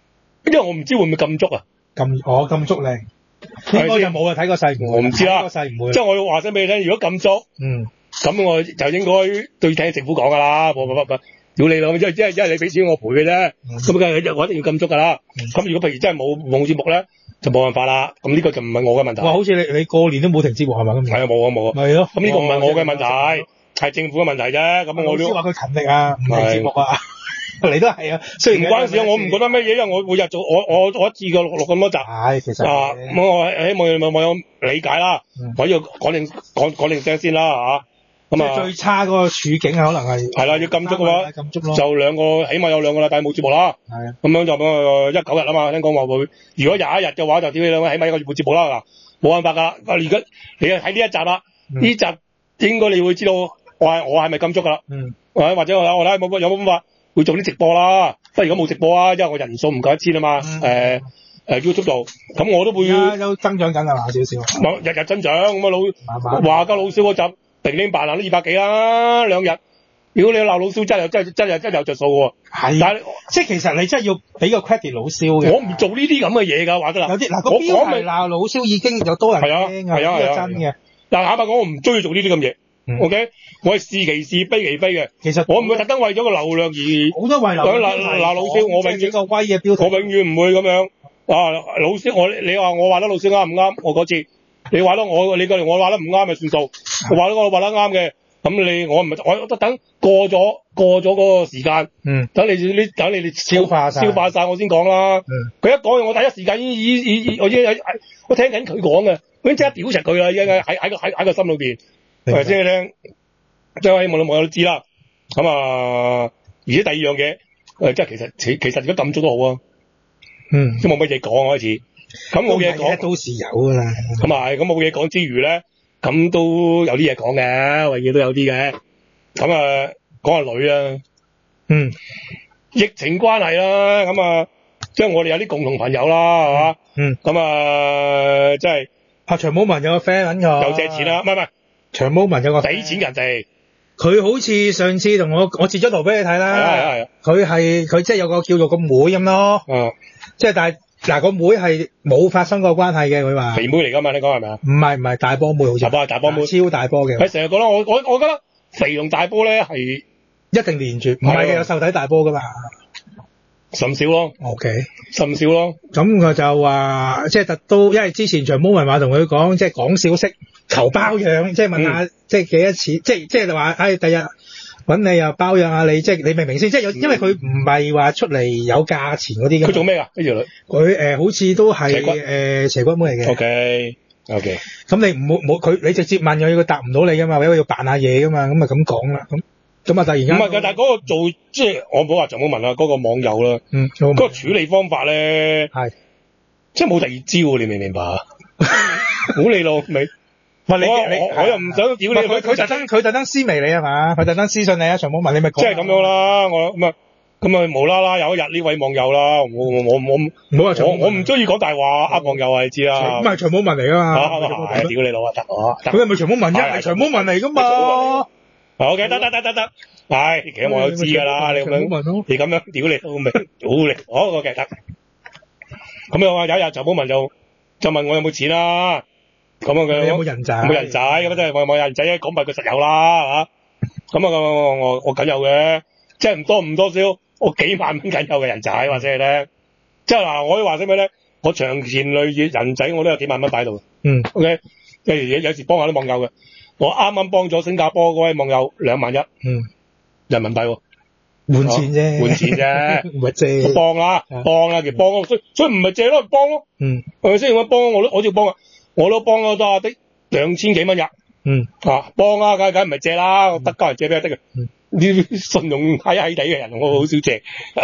因為我唔知會唔會禁足啊。 禁足令，應該就冇啊，睇個勢， 我唔知啦， 睇個勢唔會。 即係我要話聲俾你聽，如果禁足，咁我就應該對聽政府講㗎啦，屌你咯，即係你俾錢我賠嘅啫，咁梗係我一定要禁足㗎啦。咁如果譬如真係冇節目咧，就冇辦法啦。咁呢個就唔係我嘅問題。 哇，好似你過年都冇停節目係咪咁？ 係啊，冇啊。 係咯。 咁呢個唔係我嘅問題，係政府嘅問題啫。咁我都話佢勤力啊，唔停節目啊。你都係啊，雖然唔關事啊，我唔覺得咩嘢，因為我每日做我一次過錄咁多集。 係，其實咁我希望網友理解啦，我要講定聲先啦嚇。咁啊， 最差嗰個處境可能係啦，要禁足嘅話， 禁足咯， 就起碼有2個禮拜冇節目啦。 係啊， 咁樣就19日啊嘛，聽講話會。如果21日嘅話，就屌你兩個起碼1個月冇節目啦。嗱，冇辦法㗎。而家你睇呢一集啦，呢集應該你會知道我係咪禁足㗎啦。或者我睇有冇辦法會做啲直播啦。不過而家冇直播啊，因為我人數唔夠1000啊嘛。YouTube 度，咁我都會有增長緊係嘛，少少。 日日增長咁啊話家老少嗰集。零零八都200幾啦，2日。如果你鬧老蕭真係有着數喎。係。但係即係其實你真係要俾個 credit 老蕭嘅。 我唔做呢啲咁嘅嘢㗎，話得啦。 有啲個標題鬧老蕭已經有多人聽啊，呢個真嘅。 但係坦白講，我唔中意做呢啲咁嘢。OK， 我係是其是非其非嘅。其實我唔會特登為咗個流量而好多為流量鬧老蕭，我永遠個威嘅標題。 我永遠唔會咁樣。老蕭你話我話得老蕭啱唔啱？我嗰次。你話得我話得唔啱咪算數，我話得啱嘅，咁我等過咗嗰個時間，等你哋消化晒我先講啦。佢一講完，我第一時間我聽緊佢講嘅，我已經即刻屌柒佢啦，已經喺個心裏邊，係咪先聽？即係希望網友都知啦。咁而且第二樣嘢，即係其實如果禁足都好啊，都冇乜嘢講開始。咁冇嘢講， 到時有㗎啦。 咁冇嘢講之餘咧，咁都有啲嘢講嘅，永遠都有啲嘅。咁講下女啊，疫情關係啦，咁即係我哋有啲共同朋友啦，係嘛？咁即係長毛文有個 friend 揾我， 又借錢啦，唔係長毛文有個俾錢人哋， 佢好似上次同我截咗圖俾你睇啦， 係， 佢即係有個叫做個妹咁咯，即係但係。嗱，個妹係冇發生過關係嘅，佢話肥妹嚟㗎嘛？你講係咪啊？ 唔係大波妹，好似大波妹， 超大波嘅。 佢成日覺得我覺得肥同大波咧係一定連住，唔係嘅有瘦底大波㗎嘛。 甚少咯。 OK， 甚少咯。咁佢就話即係都，因為之前長毛文話同佢講，即係講笑式求包養，即係問下即係幾多錢，即係話第日。揾你又包養下你，即係你明唔明先？即係因為佢唔係話出嚟有價錢嗰啲嘅。佢做咩㗎？呢條女？ 佢好似都係斜骨妹嚟嘅。OK。咁你冇佢，你直接問佢答唔到你㗎嘛？因為要扮下嘢㗎嘛，咁咪咁講啦。咁突然間。唔係㗎，但係嗰個做即係我唔好話長毛文啦，嗰個網友啦。嗰個處理方法咧係，即係冇第二招，你明唔明白？冇你咯，未？我又唔想屌你，佢特登私微你係嘛？佢特登私信你啊，長毛文你咪講。即係咁樣啦，咁無啦啦有一日呢位網友啦，我唔中意講大話呃網友啊，你知啦。唔係長毛文嚟㗎嘛？係屌你老啊得我。佢係咪長毛文啫？係長毛文嚟㗎嘛？OK 得。係其他網友知㗎啦，你咁樣你咁樣屌你都未屌你，好 OK 得。咁又話有一日長毛文就問我有冇錢啦。咁佢有冇人仔？冇人仔咁即係冇人仔，講埋佢實有啦嚇。咁我梗有嘅，即係唔多少，我幾萬蚊梗有嘅人仔，話俾你聽。即係嗱，我可以話俾你咧，我長期累月人仔我都有幾萬蚊擺喺度。OK， 有時幫下啲網友嘅，我啱啱幫咗新加坡嗰位網友21000。人民幣喎，換錢啫，唔係借。幫啦，其實幫咯，所以唔係借咯，幫咯。係咪先？我幫我都要幫啊。我都幫咗多啲2000幾蚊日，幫啊，梗唔係借啦，我得交人借俾得嘅，呢啲信用閪地嘅人，我好少借。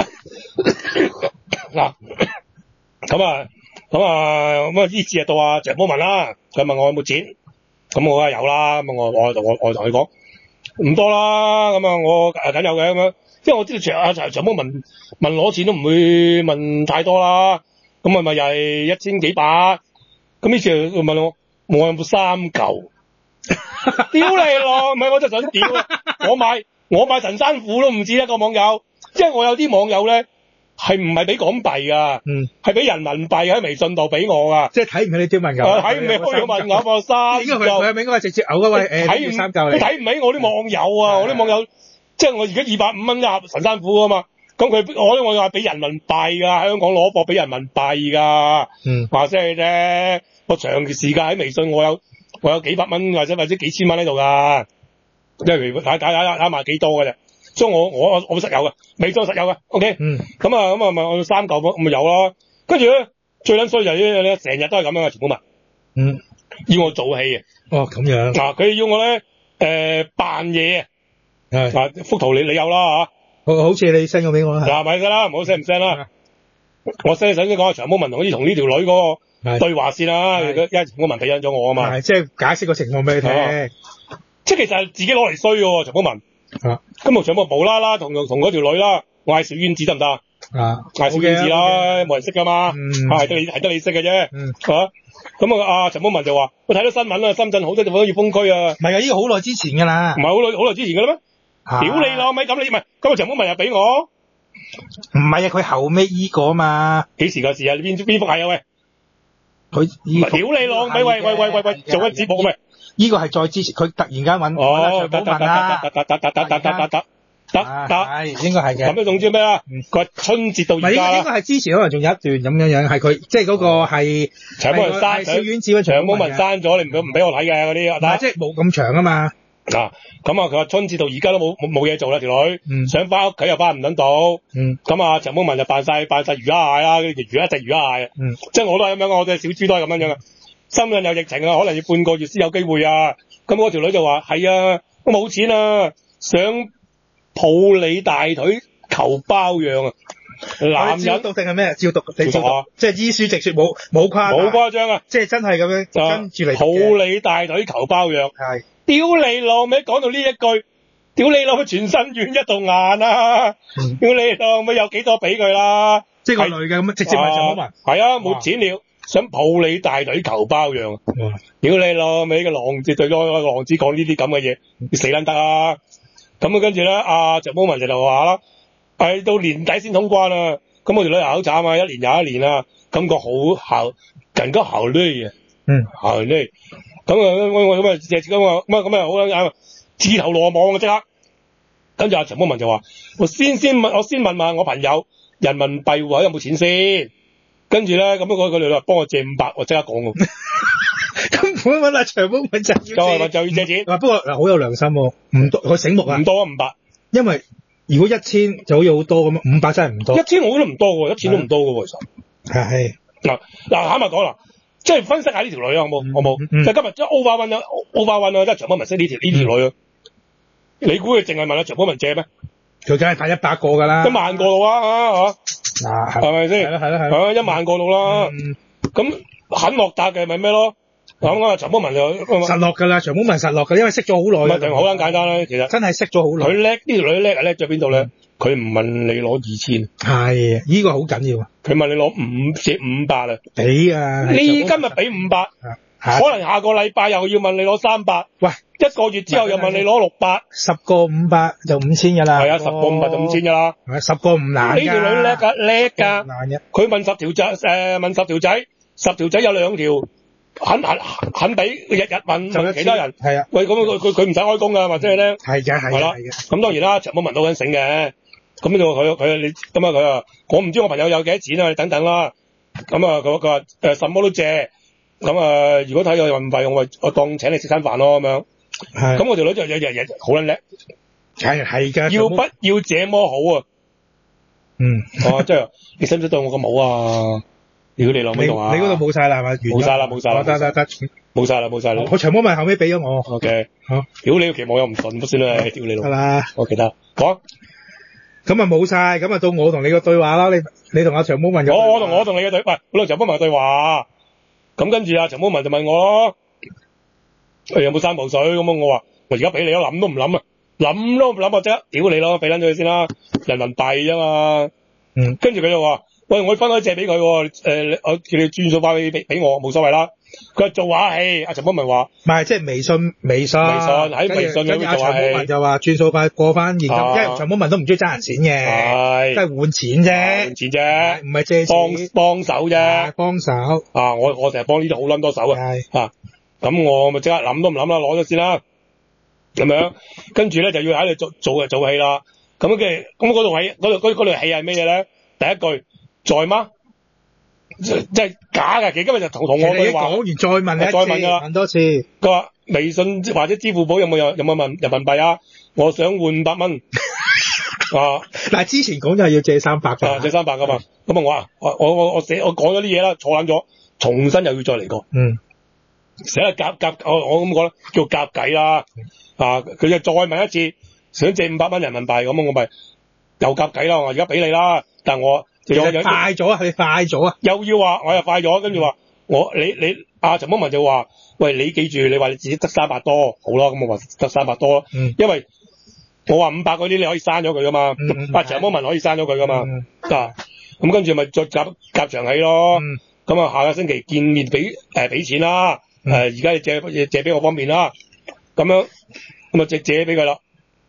嗱，咁呢次就到阿長毛文啦，佢問我有冇錢，咁我話有啦，咁我同佢講唔多啦，咁我梗有嘅咁樣，因為我知道長毛文問攞錢都唔會問太多啦，咁咪又係1000幾百。咁呢次佢問我有冇3嚿？屌你咯，唔係我就想屌啊！我買神山虎都唔止一個網友，即係我有啲網友咧係唔係俾港幣噶？係俾人民幣喺微信度俾我噶。 即係睇唔起你刁民牛。 睇唔起我刁民牛個三。 應該佢應該係直接嘔嗰位睇三嚿嚟。 睇唔起我啲網友啊！我啲網友即係我而家250蚊一盒神山虎啊嘛。咁我話俾人民幣噶，香港攞貨俾人民幣噶。話聲你啫，我長期時間喺微信我有幾百蚊或者幾千蚊喺度噶，即係睇埋幾多噶啫。所以我實有嘅，微信實有嘅。OK。咁啊我3嚿咁咪有咯。跟住咧最撚衰就係呢成日都係咁樣嘅全部文。要我做戲啊。 哦，咁樣。嗱， 佢要我咧扮嘢啊。幅圖你有啦嚇。 好似你 send 咗俾我啦。 嗱咪得啦，唔好 send 唔 send 啦。我 send 想講下長毛文好似同呢條女嗰個對話先啦，因為長毛文俾咗我啊嘛。 即係解釋個情況俾你聽。 即係其實係自己攞嚟衰嘅喎，長毛文。咁我長毛無啦啦同嗰條女啦，我嗌小丸子得唔得？嗌小丸子啦，冇人識噶嘛。係得你識嘅啫。咁啊長毛文就話：我睇到新聞啦，深圳好多地方都要封區啊。 唔係啊，呢個好耐之前㗎啦。 唔係好耐之前㗎啦咩？屌你老味，咁你唔係咁個長毛文又俾我？ 唔係啊，佢後尾依個啊嘛。 幾時個事啊？邊幅係啊？喂， 佢屌你老味，喂，做緊節目咩？ 呢個係再之前，佢突然間揾長毛文啦。得，應該係嘅。 咁都總之咩啊？佢春節到而家。 應該係之前可能仲有一段咁樣，係佢即係嗰個係長毛文刪， 小丸子長毛文刪咗，你唔俾我睇嘅嗰啲。 但係即係冇咁長啊嘛。 咁啊，佢話春節到而家都冇嘢做啦，條女想翻屋企又翻唔撚到。咁啊，長毛文就扮晒魚蝦蟹啦，魚一隻魚蝦蟹。即係我都係咁樣，我哋小豬都係咁樣嘅。深圳有疫情啊，可能要半個月先有機會啊。咁嗰條女就話：係啊，我冇錢啊，想抱你大腿求包養啊！男人照讀定係咩？照讀定照讀，即係依書直說，冇誇張啊！即係真係咁樣跟住嚟抱你大腿求包養。係。屌你老味，講到呢一句，屌你老味全身軟一道眼啊！屌你老味有幾多俾佢啦？ 即係個女嘅咁直接問長毛文。 係啊，冇錢了，想抱你大腿求包養。屌你老味個浪子對個浪子講呢啲咁嘅嘢，你死撚得啊！咁啊跟住咧，長毛文就話啦，係到年底先通關啊！咁我條女又好慘啊，一年又一年啊，感覺好更加效率啊！效率。咁啊好啦，自投羅網啊即刻。跟住長毛文就話：我先問下我朋友人民幣戶口有冇錢先。跟住咧咁佢哋話幫我借500，我即刻講喎。 根本揾阿長毛文就要借錢。 不過好有良心喎，唔多佢醒目啊。 唔多啊500。因為如果1000就好似好多咁，500真係唔多。 1000我覺得唔多喎，1000都唔多嘅喎其實。係。嗱坦白講啦。即係分析下呢條女啊，好冇？就今日即係 over one 啊，即係長毛文識呢條女啊。你估佢淨係問阿長毛文借咩？ 佢梗係派100個㗎啦 ，1萬個度啊係咪先？係啦，1萬個度啦。咁肯落搭嘅咪咩咯？咁啊長毛文就實落㗎啦，長毛文實落㗎，因為識咗好耐。 好簡單啦，其實真係識咗好耐。 佢叻，呢條女叻係叻咗邊度咧？佢唔問你攞2000， 係呢個好緊要啊！ 佢問你攞借500啊！ 俾啊！ 你今日俾500，可能下個禮拜又要問你攞300。喂，一個月之後又問你攞600。10 個500就5000㗎啦。係啊，10個500就5000㗎啦。 10個唔難㗎。 呢條女叻㗎。難嘅。佢問10條仔，10條仔有2條肯俾，日日問其他人。係啊。喂，咁佢唔使開工㗎，或者係咧。係嘅，係啦。咁當然啦，長毛文都好醒嘅。咁就佢話我唔知我朋友有幾多錢啊，你等等啦。咁啊佢話什麼都借。咁啊如果睇有人民幣，我當請你食餐飯咯咁樣。係。咁我條女就日好撚叻。係㗎。要不要這麼好啊？即係你使唔使對我咁好啊？如果你諗唔到啊？你嗰度冇晒啦係咪？冇晒啦。得。冇晒啦。我長毛文後尾俾咗我。OK。屌你個期望又唔順，乜算啦？屌你老。係啦。我記得。講。 咁啊冇晒，咁啊到我同你個對話啦。你同阿長毛文我同你嘅對，喂，我同長毛文嘅對話。咁跟住阿長毛文就問我咯，有冇3磅水？咁我話我而家俾你咯，諗都唔諗啊，諗都唔諗啊，即刻屌你咯，俾撚咗佢先啦，人民幣啫嘛。跟住佢就話喂，我分開借俾佢，我叫你轉數快俾我，冇所謂啦。佢話做下戲，阿陳寶文話， 唔係即係微信喺微信嗰度做下戲。 阿陳寶文就話轉數快過翻現金，因為陳寶文都唔中意爭人錢嘅，都係換錢啫，唔係借錢， 幫手啫， 幫手。 我成日幫呢啲好撚多手啊，咁我咪即刻諗都唔諗啦，攞咗先啦，咁樣，跟住咧就要喺度做戲啦。咁嗰度戲係咩嘢咧？第一句在嗎？即係假嘅，其實今日就同我對話。講完再問你一次，再問㗎啦， 問多次。 佢話微信或者支付寶有冇問人民幣啊？我想換500蚊。 嗱，之前講就係要借300㗎。 借300㗎嘛。咁我講咗啲嘢啦，錯撚咗，重新又要再嚟過。成日夾我咁講啦，叫夾計啦。佢就再問一次，想借500蚊人民幣，咁我咪又夾計啦。我而家俾你啦，但我快咗啊！佢快咗啊！ 又要話我又快咗，跟住話你陳寶文就話，喂，你記住，你話你自己得300多，好啦，咁我話得300多啦。因為我話500嗰啲你可以刪咗佢噶嘛，陳寶文可以刪咗佢噶嘛。咁跟住咪再夾場戲咯。咁下個星期見面俾錢啦。而家你借俾我方便啦。咁樣借俾佢啦。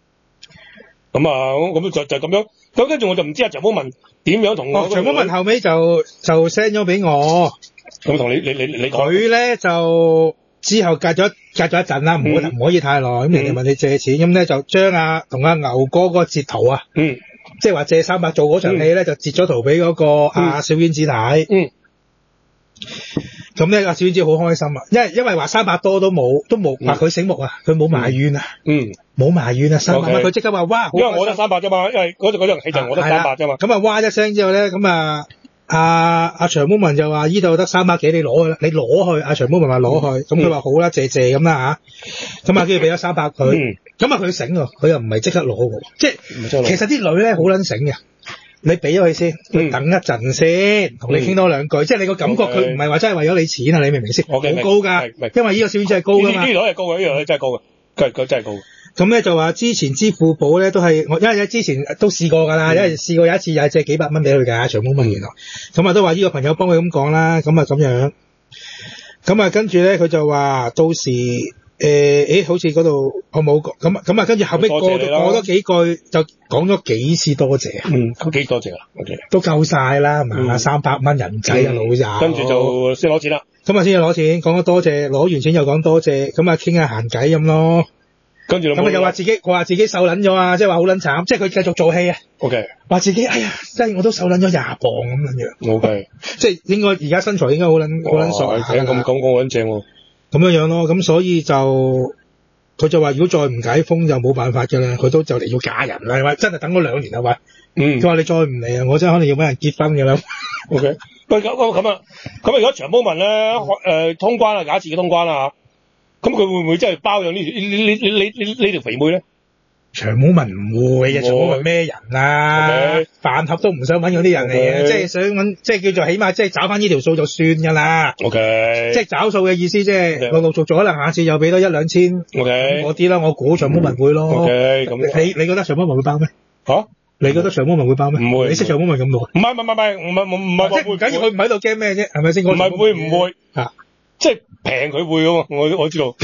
咁就咁樣。咁跟住我就唔知陳寶文點樣同我。 陳寶文後尾就 send 咗俾我。 咁同你講。 佢咧就之後隔咗一陣啦，唔可以太耐。咁人哋問你借錢，咁咧就將同阿牛哥嗰個截圖啊，即係話借300做嗰場戲咧，就截咗圖俾嗰個小丸子睇。咁咧阿小丸子好開心啊，因為話300多都冇話佢醒目啊，佢冇埋怨啊。冇埋怨啊，300蚊佢即刻話哇， 因為我得300啫嘛，因為嗰場戲就我得300啫嘛。 咁哇一聲之後咧，咁阿長毛文就話依度得300幾，你攞去啦，你攞去。阿長毛文話攞去，咁佢話好啦，謝謝咁啦嚇。咁跟住俾咗300佢，咁佢醒喎，佢又唔係即刻攞喎，即係其實啲女咧好撚醒嘅。你俾咗佢先，佢等一陣先，同你傾多兩句，即係你個感覺佢唔係話真係為咗你錢啊，你明唔明先？好高㗎，因為呢個小丸子係高㗎嘛。呢啲女係高嘅，呢樣嘢真係高嘅，佢真係高。 咁咧就話之前支付寶咧都係因為之前都試過㗎啦，因為試過有一次又係借幾百蚊俾佢㗎，長毛問原來。咁都話呢個朋友幫佢咁講啦，咁樣。咁跟住咧佢就話到時好似嗰度我冇講，咁跟住後尾過咗幾句就講咗幾次多謝。 都幾多謝啦， 都夠晒啦，係嘛？300蚊人仔啊，老友。 跟住就先攞錢啦。 咁先攞錢，講咗多謝，攞完錢又講多謝，咁傾下閒偈咁咯。 跟住咁又話自己瘦撚咗啊，即係話好撚慘，即係佢繼續做戲啊。話自己哎呀，真係我都瘦撚咗20磅咁樣。即係應該而家身材應該好撚索。 咁講好撚正喎。 咁樣咯，咁所以佢就話如果再唔解封就冇辦法㗎啦，佢都就嚟要嫁人啦，係咪？真係等咗2年啦，喂。佢話你再唔嚟啊，我真係可能要俾人結婚㗎啦。 喂，咁如果長毛文咧通關啦，假設嘅通關啦嚇，咁佢會唔會真係包養呢條肥妹咧？ 長毛文唔會嘅，長毛文咩人啊？飯盒都唔想揾嗰啲人嚟嘅，即係想揾，即係叫做起碼即係找翻呢條數就算㗎啦。即係找數嘅意思，即係陸陸續續可能下次又俾多1-2千嗰啲啦。我估長毛文會咯。你覺得長毛文會包咩？你覺得長毛文會包咩？唔會。你識長毛文咁耐？唔係，即係唔緊要，佢唔喺度驚咩啫？係咪先？ 唔會。即係平佢會㗎嘛？我知道。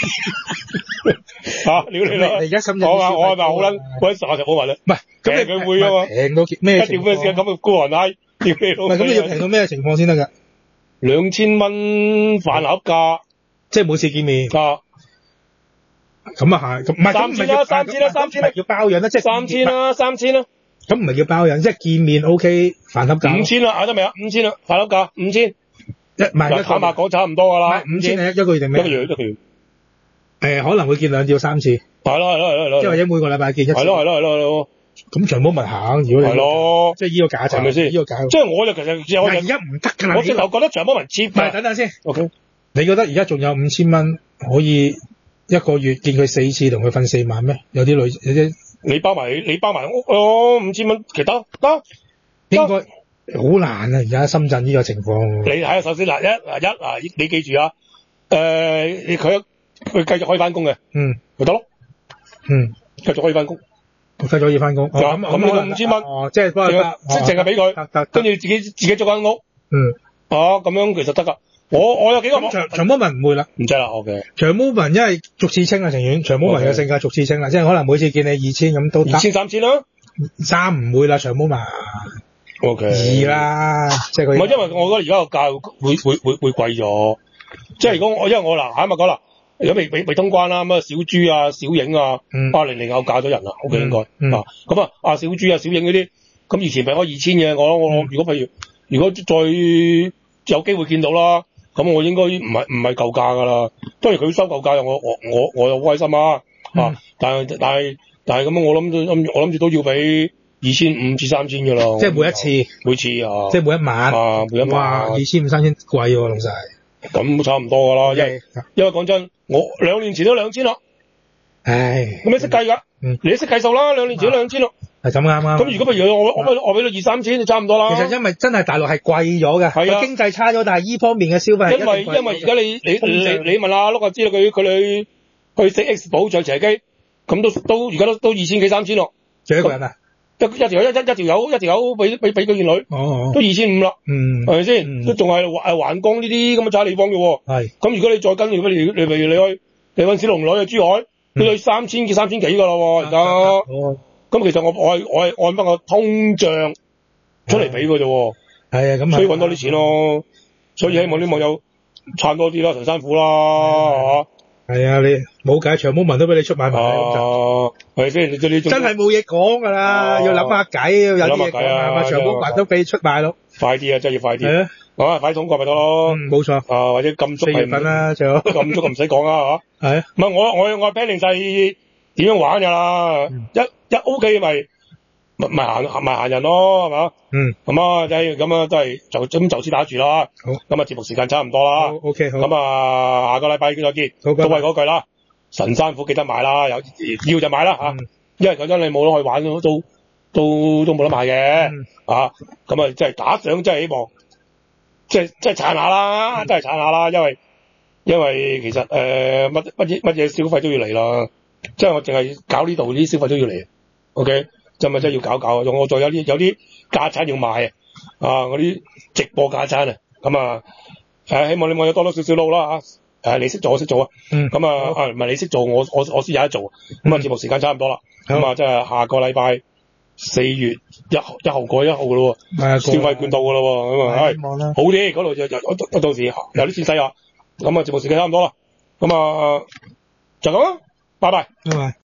料你啦！ 而家深圳我係咪好撚？我實話就冇話啦。唔係，咁你佢會㗎嘛？ 平到咩情況？ 咩時間咁嘅孤寒閪？屌你老！ 唔係，咁你要平到咩情況先得㗎 ？2000蚊飯盒價， 即係每次見面。咁係，唔係3,000啦，要包養啦，即係 3,000啦。 咁唔係叫包養，即係見面 OK，飯盒價。 5,000啦，得未啊？5,000啦，飯盒價5,000。坦白講差唔多㗎啦。 5,000係一個月定咩？ 一個月。 可能會見2至3次。 係咯。 即係或者每個禮拜見1次。 係咯。 咁長毛文行，如果你係咯， 即係呢個價錢係咪先？呢個價。 即係我就其實而家唔得㗎啦。我直頭覺得長毛文 cheap。唔係， 等先。 OK。 你覺得而家仲有5,000蚊可以一個月見佢4次，同佢瞓4晚咩？有啲你包埋屋咯，5,000蚊其實得。 應該好難啊！而家深圳呢個情況。 你睇下首先你記住啊，佢繼續可以翻工嘅，咪得咯，繼續可以翻工， 繼續可以翻工。 咁你個5000蚊， 即係幫佢淨係俾佢，跟住自己租間屋。咁樣其實得㗎。我有幾個長毛文唔會啦， 唔制啦，OK。 長毛文因為逐次清啦，情願長毛文嘅性格逐次清啦，即係可能每次見你2000咁都得。 2000、3000啦 ，3唔會啦，長毛文。 OK。 2啦，即係佢。 唔係，因為我覺得而家個價會貴咗，即係如果因為我嗱，咪講啦，如果未通關啦，咁啊小豬啊、小影啊，800又嫁咗人啦，OK應該。咁啊小豬啊、小影嗰啲，咁以前咪開2000嘅，我如果譬如果再有機會見到啦。咁我應該唔係舊價㗎啦，當然佢收舊價我又好開心啊！但係咁我諗住都要俾2500至3000㗎啦。 即係每次啊！即係每一晚每一晚。 哇！2500、3000貴喎，老細。 咁差唔多㗎啦，因為講真，我2年前都2000啦。 唉。 咁你識計㗎？你識計數啦，2年前都2000咯。 係咁啱。 咁如果譬如我俾到2、3000就差唔多啦。 其實因為真係大陸係貴咗嘅， 係啊， 經濟差咗，但係依方面嘅消費係因為而家你問阿碌就知道佢去食 X 保象斜機，咁都而家都2000幾3000咯。 仲一個人啊？ 一條友俾佢件女，都2500啦，係咪先？都仲係環江呢啲咁嘅渣地方嘅喎。係。咁如果你再跟住你揾小龍女去珠海，你去3000幾3000幾㗎啦喎而家。咁其實我係按翻個通脹出嚟俾佢啫喎。係啊，咁所以揾多啲錢咯。所以希望啲網友撐多啲啦，陳山虎啦，係嘛？係啊，你冇計，長毛文都俾你出賣埋。係咪先？你真係冇嘢講㗎啦，要諗下計，有啲嘢講啊。長毛文都俾你出賣咯。快啲啊！真係要快啲。係啊。快啲通過咪得咯。冇錯。或者禁足係。4月份啦，最好。禁足就唔使講啦，嚇。係啊。唔係我 planning 曬點樣玩㗎啦。一 OK 咪行人咯，係嘛？咁啊，咁啊，都係就此打住啦。好。咁啊，節目時間差唔多啦。OK 好。咁啊，下個禮拜再見。好。都係嗰句啦，神山虎記得買啦，要就買啦嚇。因為講真，你冇得去玩都冇得買嘅。咁啊，即係打賞，真係希望，即係撐下啦，真係撐下啦。因為其實乜嘢消費都要嚟啦。即係我淨係搞呢度啲消費都要嚟。OK。真係要搞，我仲有啲架撐要賣嗰啲直播架撐啊，咁啊，希望你網友多少路啦嚇，你識做我識做啊，咁啊唔係你識做我先有得做，咁啊節目時間差唔多啦，咁啊即係下個禮拜4月1號過1號㗎咯喎，消費券到㗎咯喎，咁啊好啲嗰度就到時有啲錢使啊，咁啊節目時間差唔多啦，咁啊就咁啦，拜拜。